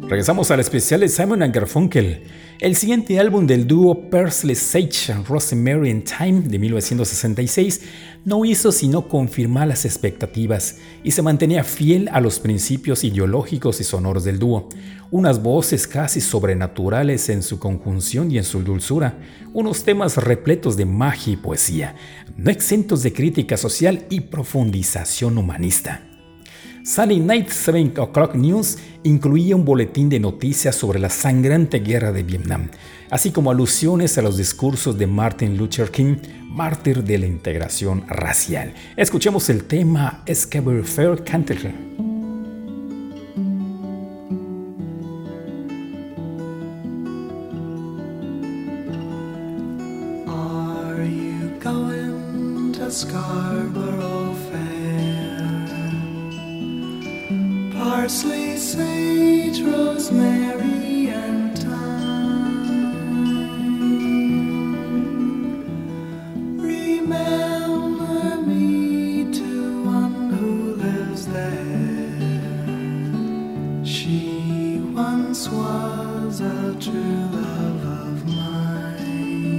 Regresamos al especial de Simon & Garfunkel. El siguiente álbum del dúo Parsley, Sage and Rosemary in Time de 1966 no hizo sino confirmar las expectativas y se mantenía fiel a los principios ideológicos y sonoros del dúo. Unas voces casi sobrenaturales en su conjunción y en su dulzura, unos temas repletos de magia y poesía, no exentos de crítica social y profundización humanista. Sunday Night 7 O'Clock News incluía un boletín de noticias sobre la sangrante guerra de Vietnam, así como alusiones a los discursos de Martin Luther King, mártir de la integración racial. Escuchemos el tema Scavenger Fair Canticle. Are you going to Scarborough Fair? Parsley, sage, rosemary, and thyme. Remember me to one who lives there. She once was a true love of mine.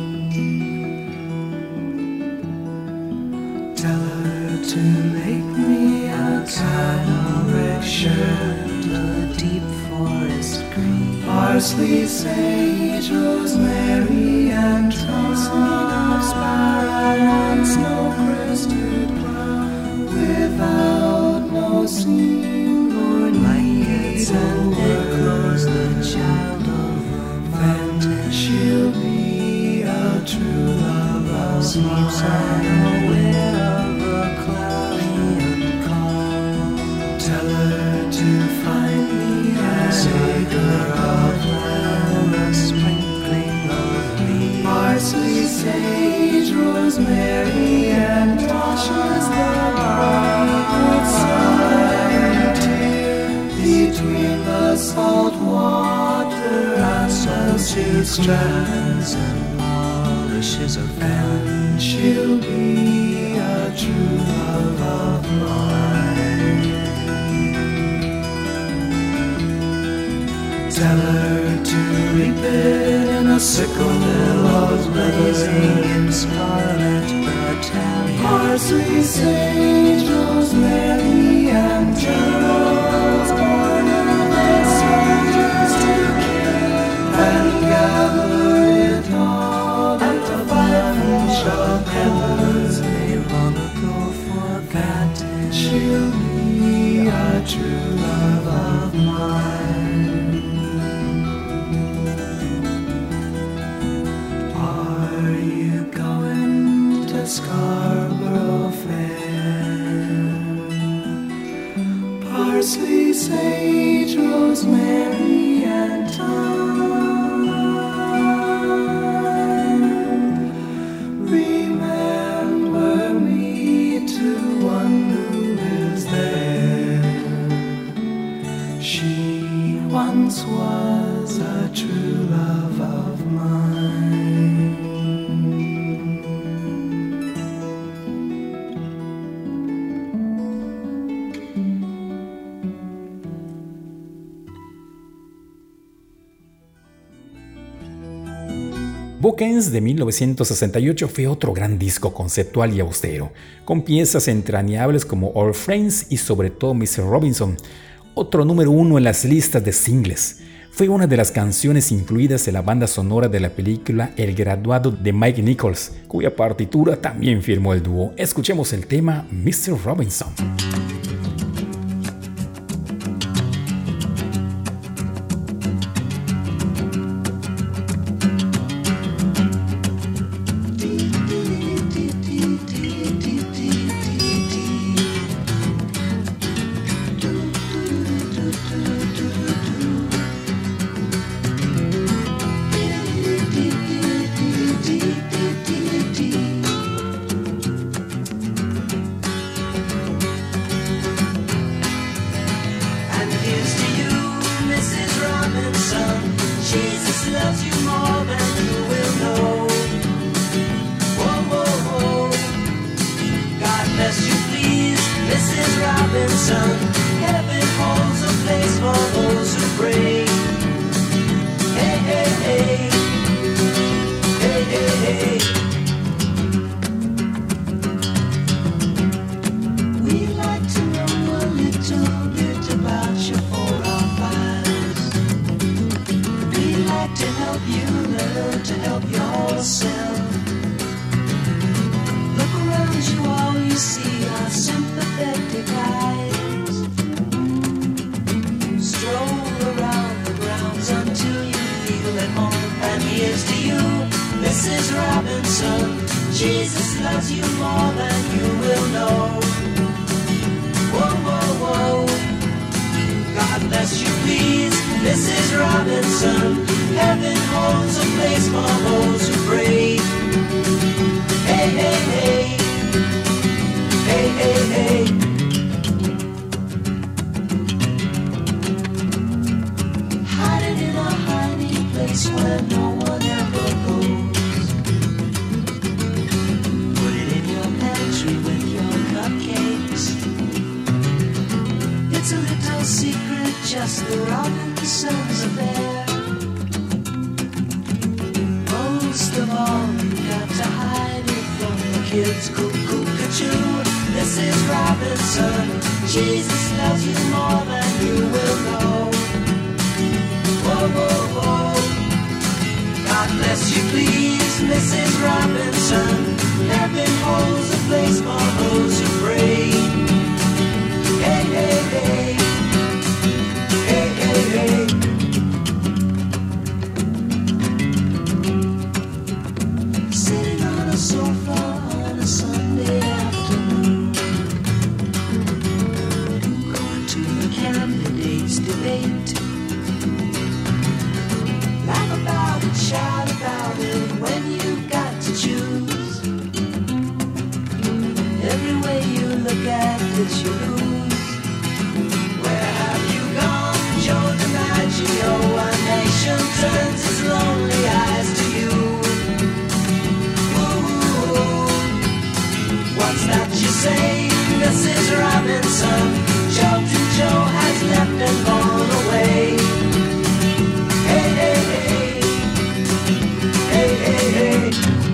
Tell her to make me a canary shirt, a deep forest green, parsley, sage, rosemary, and thyme of sparrow on snow-crested cloud, without no seam nor needs, and echoes the child of romance. She'll be a true love of sleeps unaware of a cloudy and calm. Tell her to find me as a girl of land, a sprinkling of leaves, parsley, sage, rosemary, and Tasha's the bright side. Between the salt water and salty strands and polishes of fan, she'll be a true love of mine. Tell her to reap it in a sickle, billows blazing in scarlet battalion, parsley, sage, rosemary, and geraniums, born of the soldiers to kill, and gather it all at the bunch of peppers they long ago forgotten. She'll be a true love of mine. Scarborough Fair. Parsley, sage, rosemary, and thyme. Remember me to one who lives there. She once was a true love of mine. Bookends de 1968 fue otro gran disco conceptual y austero, con piezas entrañables como All Friends y sobre todo Mr. Robinson, otro número 1 en las listas de singles. Fue una de las canciones incluidas en la banda sonora de la película El Graduado de Mike Nichols, cuya partitura también firmó el dúo. Escuchemos el tema Mr. Robinson. Heaven holds a place for for those who pray. Hey, hey, hey. Hey, hey, hey. We'd like to know a little bit about your 4 or 5s. We'd like to help you learn to help yourself. Look around you, all you see are sympathetic eyes. Stroll around the grounds until you feel at home. And here's to you, Mrs. Robinson. Jesus loves you more than you will know. Whoa, whoa, whoa. God bless you, please, Mrs. Robinson. Heaven holds a place for those who pray. Hey, hey, hey. Hey, hey, hey. Hiding in a hiding place where no one ever goes. Put it in your pantry with your cupcakes. It's a little secret, just the Robinsons affair. Most of all, you got to hide it from the kids. Cuckoo-ca-choo, Mrs. Robinson. Jesus loves you more than you will know. Whoa, whoa, whoa. God bless you, please, Mrs. Robinson. Heaven holds a place for those who pray. Hey, hey, hey. Hey, hey, hey. Sitting on a sofa on a Sunday afternoon, going to the candidates' debate. Laugh about it, shout about it when you've got to choose. Every way you look at it, you lose. Where have you gone, Joe DiMaggio? A nation turns its lonely eyes to you. Ooh, what's that you say, Mrs. Robinson? Joe to Joe has left and gone away. Hey, hey, hey. Hey, hey, hey.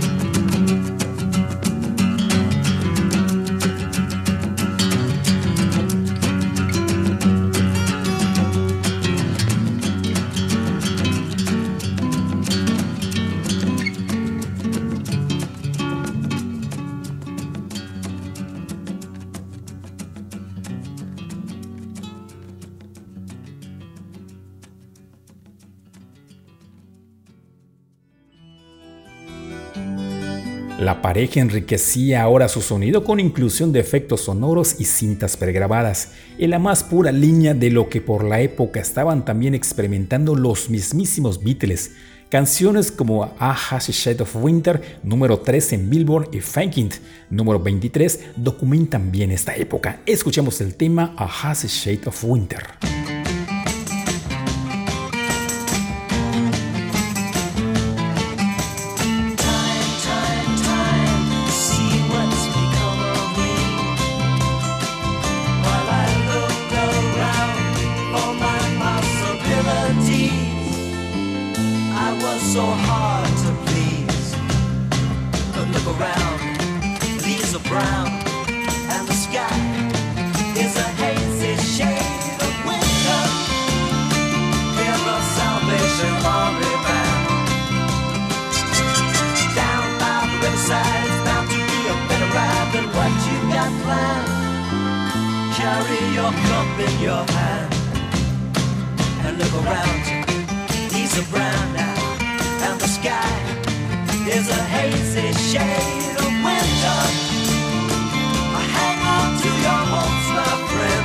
La pareja enriquecía ahora su sonido con inclusión de efectos sonoros y cintas pregrabadas, en la más pura línea de lo que por la época estaban también experimentando los mismísimos Beatles. Canciones como A Hazy Shade of Winter, número 3 en Billboard, y Faking, número 23, documentan bien esta época. Escuchemos el tema A Hazy Shade of Winter. So hard to please, but look around, leaves are brown, and the sky is a hazy shade of winter. Fear of Salvation Army band. Down by the riverside, it's bound to be a better ride than what you got planned. Carry your cup in your hand, and look around, leaves are brown now. And the sky is a hazy shade of winter. Hang on to your hopes, my friend.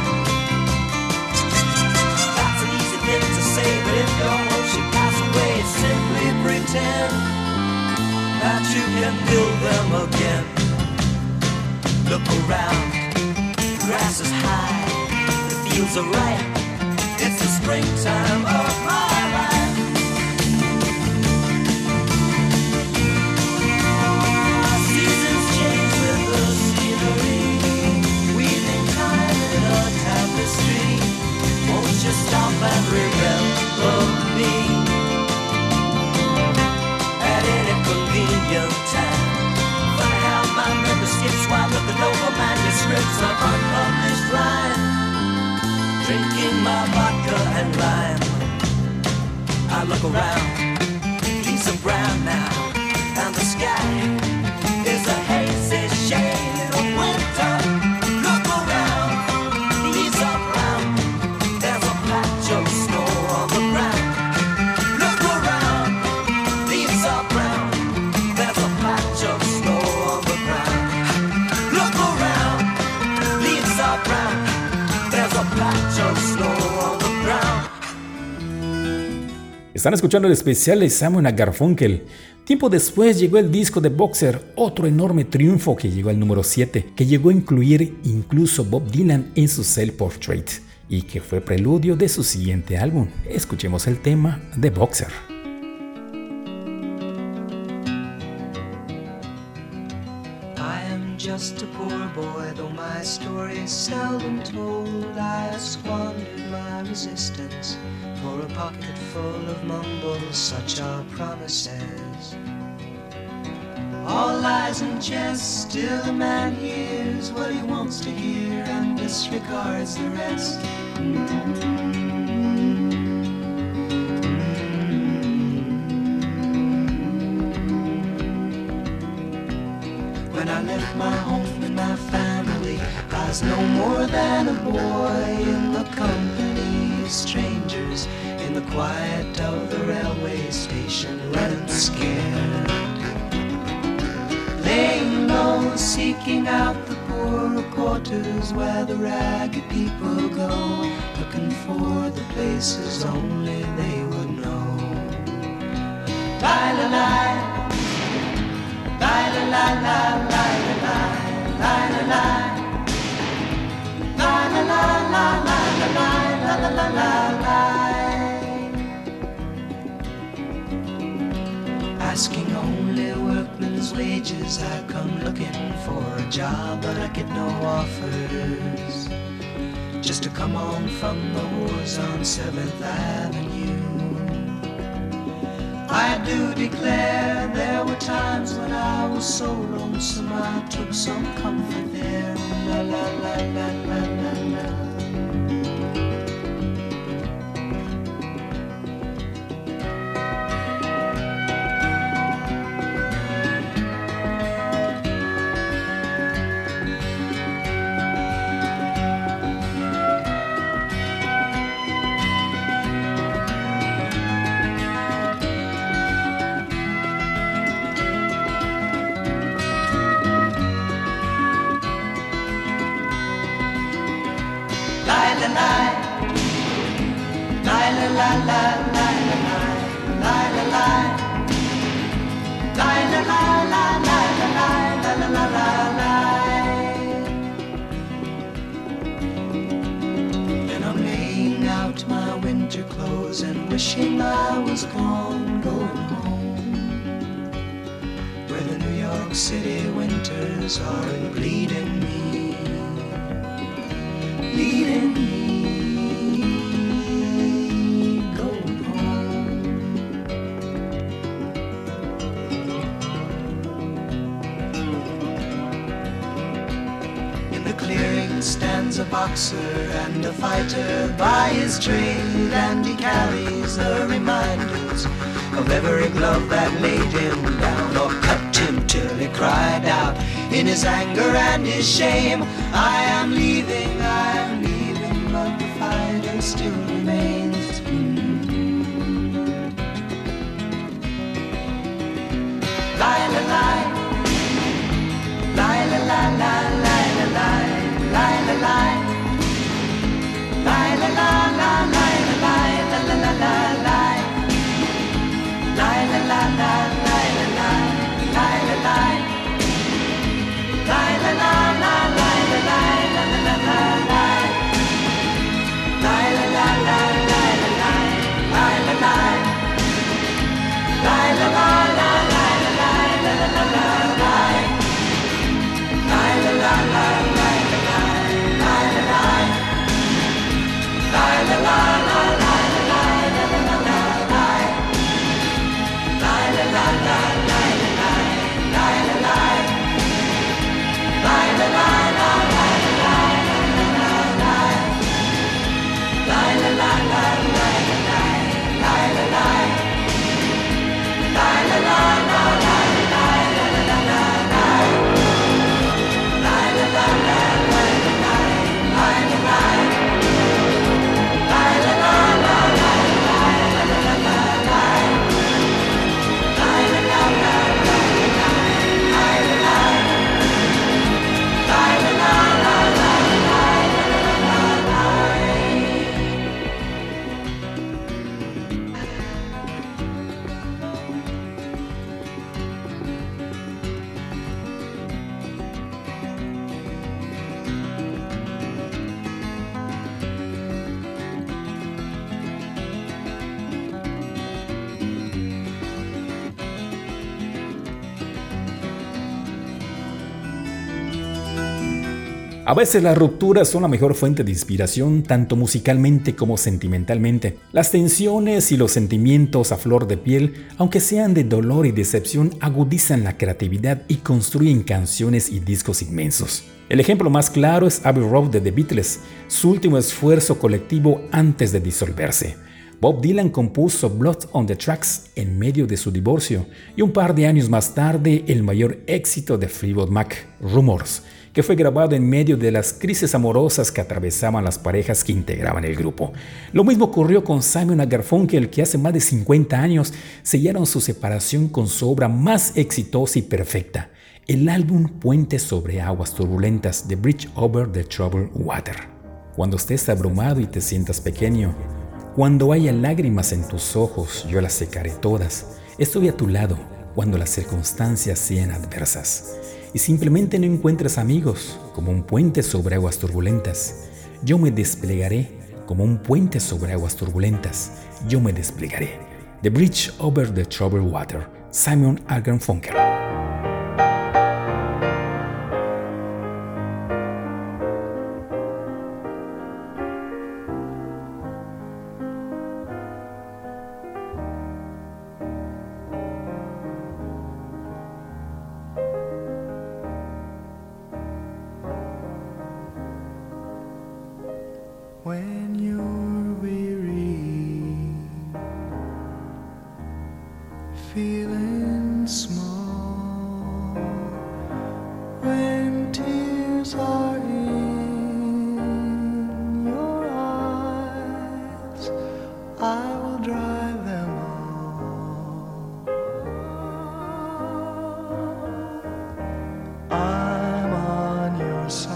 That's an easy thing to say, but if your hopes should pass away, simply pretend that you can build them again. Look around, the grass is high, the fields are ripe. It's the springtime of my life. Stop around, leaves are brown now, and the sky is a hazy shade of winter. Look around, leaves are brown, there's a patch of snow on the ground. Look around, leaves are brown, there's a patch of snow on the ground. Look around, leaves are brown, there's a patch of snow on the ground. Están escuchando el especial de Simon & Garfunkel. Tiempo después llegó el disco de Boxer, otro enorme triunfo que llegó al número 7, que llegó a incluir incluso Bob Dylan en su self-portrait y que fue preludio de su siguiente álbum. Escuchemos el tema de Boxer. I am just a poor boy, though my story is seldom told. I have squandered my resistance for a pocket full of mumbles, such are promises. All lies and jest, still a man hears what he wants to hear and disregards the rest. When I left my home and my family, I was no more than a boy in the company of strangers, in the quiet of the railway station, running scared. Laying low, seeking out the poorer quarters where the ragged people go, looking for the places only they would know. Lie-la-lie, lie-la-lie-lie, lie-la-lie, lie-la-lie, lie-la-lie, lie-la-lie, lie-la-lie. Asking only workmen's wages, I come looking for a job, but I get no offers. Just to come on from the wars on 7th Avenue. I do declare there were times when I was so lonesome I took some comfort there. La la la la la la la. And I'm laying out my winter clothes and wishing I was gone, going home, where the New York City winters are bleeding me, bleeding me. Stands a boxer and a fighter by his trade, and he carries the reminders of every glove that laid him down or cut him till he cried out in his anger and his shame, I am leaving, but the fighter still remains. Lie, la, lie, lie, la, la, la, lie, la, lie. Lie, la, lie, lie, la, la, la, lie, la, lie, la, la, la, la, lie, lie, la, la, la, lie, la, lie, lie, la, lie, lie, la, la, la, lie, la, lie, la, la, la, la, lie, lie, la, la, la. A veces las rupturas son la mejor fuente de inspiración, tanto musicalmente como sentimentalmente. Las tensiones y los sentimientos a flor de piel, aunque sean de dolor y decepción, agudizan la creatividad y construyen canciones y discos inmensos. El ejemplo más claro es Abbey Road de The Beatles, su último esfuerzo colectivo antes de disolverse. Bob Dylan compuso Blood on the Tracks en medio de su divorcio y un par de años más tarde el mayor éxito de Fleetwood Mac, Rumors, que fue grabado en medio de las crisis amorosas que atravesaban las parejas que integraban el grupo. Lo mismo ocurrió con Simon & Garfunkel, que hace más de 50 años sellaron su separación con su obra más exitosa y perfecta, el álbum Puente sobre aguas turbulentas, The Bridge Over the Troubled Water. Cuando estés abrumado y te sientas pequeño, cuando haya lágrimas en tus ojos, yo las secaré todas. Estoy a tu lado cuando las circunstancias sean adversas y simplemente no encuentres amigos, como un puente sobre aguas turbulentas. Yo me desplegaré como un puente sobre aguas turbulentas. Yo me desplegaré. The Bridge Over the Troubled Water, Simon & Garfunkel. When you're weary, feeling small, when tears are in your eyes, I will dry them all. I'm on your side.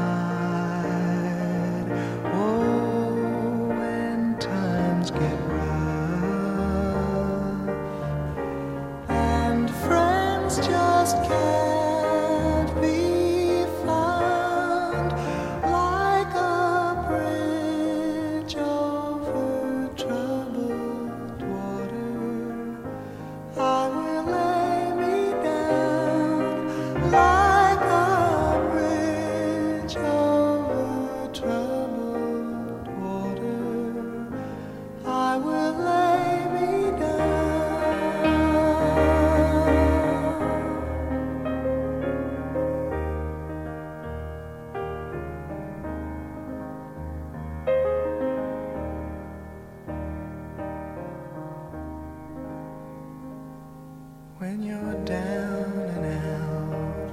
When you're down and out,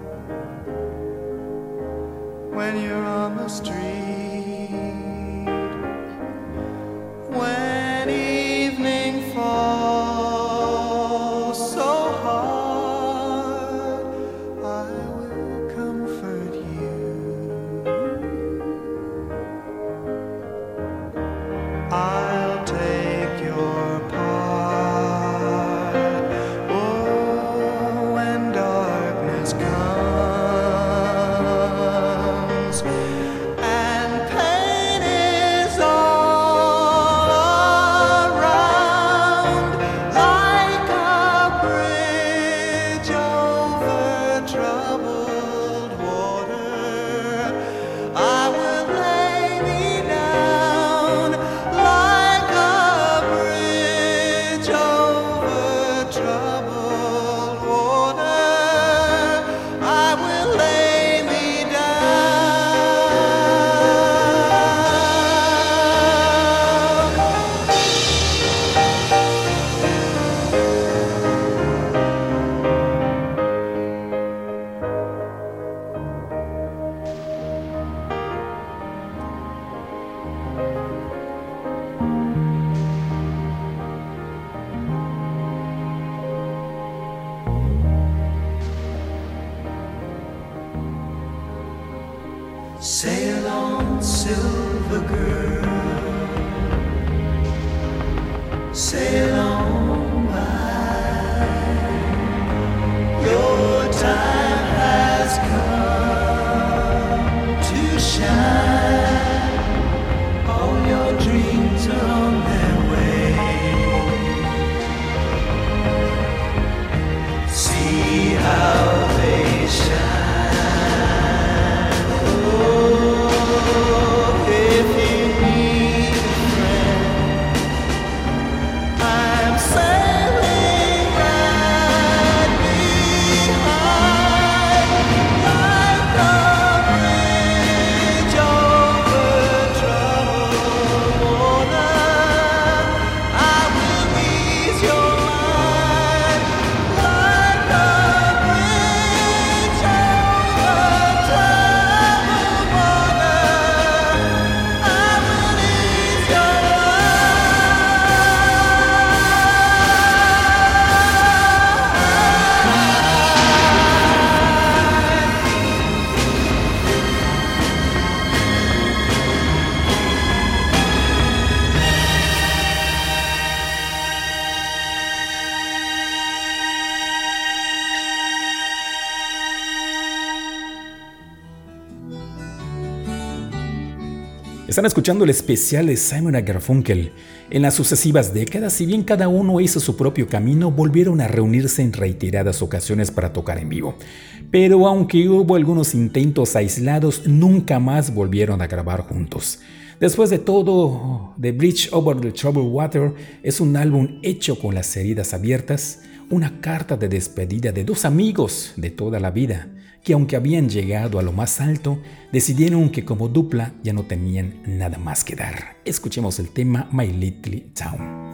when you're on the street, when evening falls so hard, I will comfort you. I'll take your part. Sail on, silver girl, sail on by. Your time has come to shine. All your dreams are on their way. See how they shine. Oh, Están escuchando el especial de Simon & Garfunkel. En las sucesivas décadas, si bien cada uno hizo su propio camino, volvieron a reunirse en reiteradas ocasiones para tocar en vivo. Pero aunque hubo algunos intentos aislados, nunca más volvieron a grabar juntos. Después de todo, The Bridge Over the Troubled Water es un álbum hecho con las heridas abiertas, una carta de despedida de dos amigos de toda la vida, que aunque habían llegado a lo más alto, decidieron que como dupla ya no tenían nada más que dar. Escuchemos el tema My Little Town.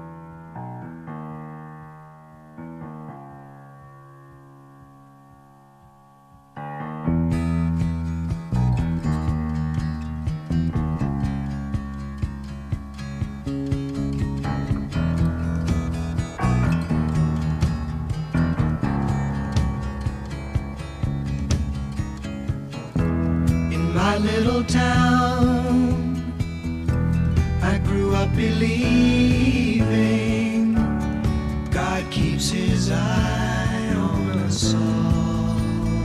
My little town, I grew up believing God keeps his eye on us all.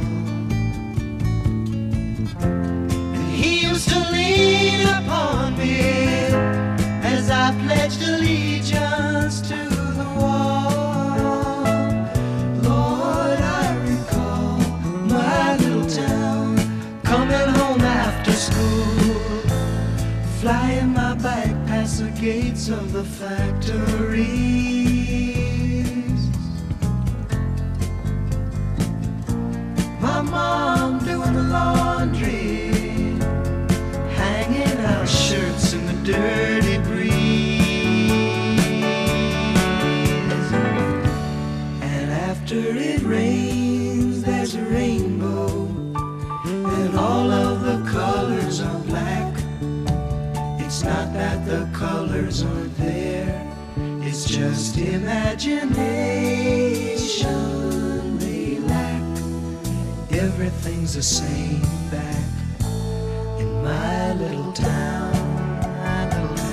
And he used to lean upon me as I pledged allegiance to the wall. Lord, I recall my little town coming home after school, flying my bike past the gates of the factories. My mom doing the laundry, hanging out shirts in the dirty breeze. And after it rains, there's a rainbow, and all of the colors are black. It's not that the colors aren't there, it's just imagination they lack. Everything's the same back in my little town, my little town.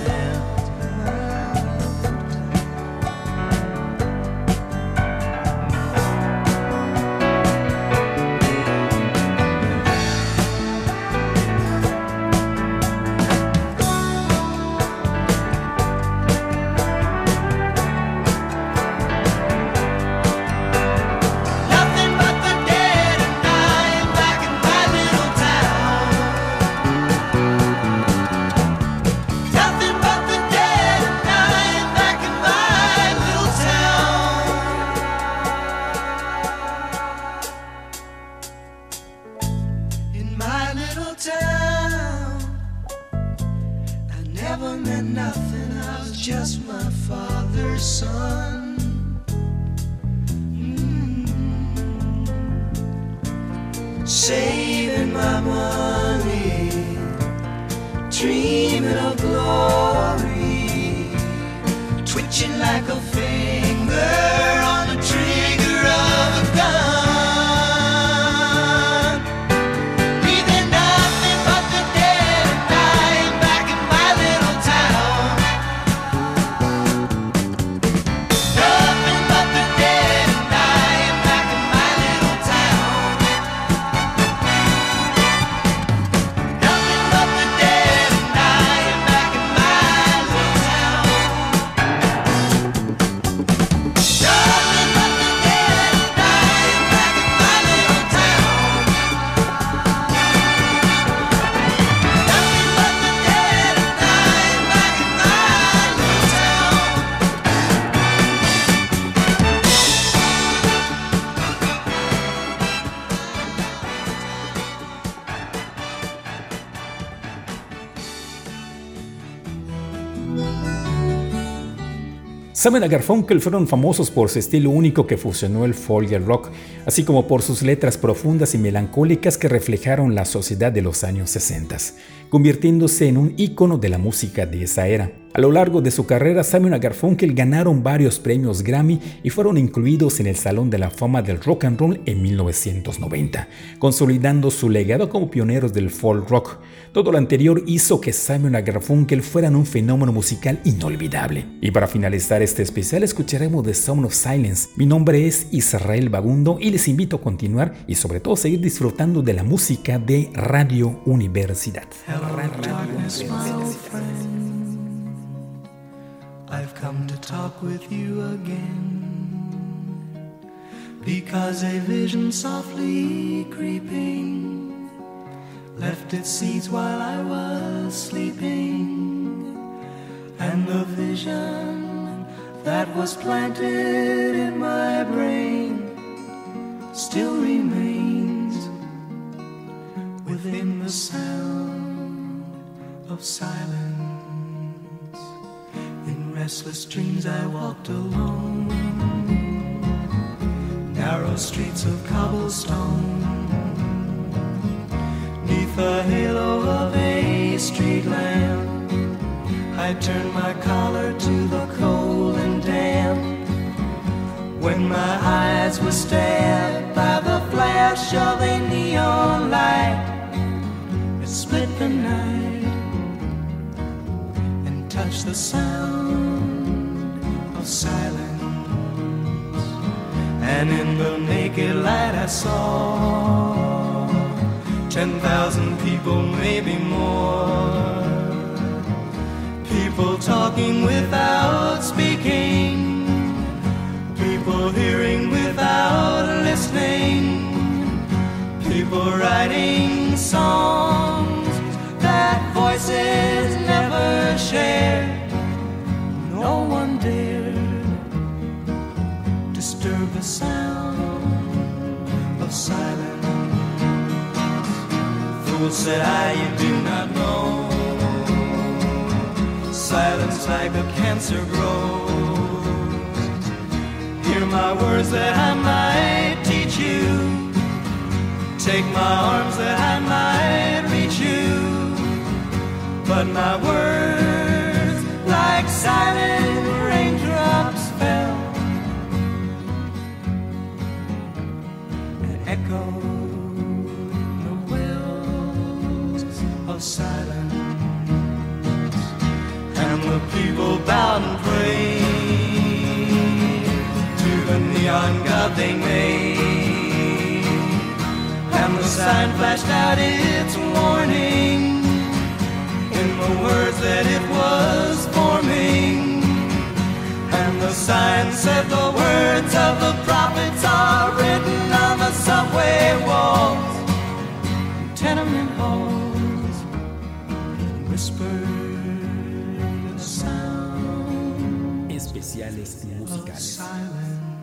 Saving my money, dreaming of glory, twitching like a finger on the trigger of a gun, leaving nothing but the dead and dying back in my little town. Nothing but the dead and dying back in my little town. Simon & Garfunkel fueron famosos por su estilo único que fusionó el folk y el rock, así como por sus letras profundas y melancólicas que reflejaron la sociedad de los años 60, convirtiéndose en un ícono de la música de esa era. A lo largo de su carrera, Simon y Garfunkel ganaron varios premios Grammy y fueron incluidos en el Salón de la Fama del Rock and Roll en 1990, consolidando su legado como pioneros del folk rock. Todo lo anterior hizo que Simon y Garfunkel fueran un fenómeno musical inolvidable. Y para finalizar este especial escucharemos The Sound of Silence. Mi nombre es Israel Bagundo y les invito a continuar y sobre todo seguir disfrutando de la música de Radio Universidad. I've come to talk with you again, because a vision softly creeping left its seeds while I was sleeping, and the vision that was planted in my brain still remains within the sound of silence. In restless dreams I walked alone, narrow streets of cobblestone, neath the halo of a street lamp. I turned my collar to the cold and damp, when my eyes were stabbed by the flash of a neon light. It split the night and touched the sound of silence. And in the naked light I saw 10,000 people, maybe more, people talking without speaking, people hearing without listening, people writing songs that voices never shared. No one dared disturb the sound of silence. Fool, said I, you do not know, silence like a cancer grows. Hear my words that I might teach you, take my arms that I might reach you, but my words like silent raindrops fell and echoed the wells of silence. And the people bowed and prayed to the neon god they made, and the sign flashed out its warning in the words that it was forming. And the sign said the words of the prophets are written on the subway walls, tenement halls, whispered the sound Especiales musicales. of silence.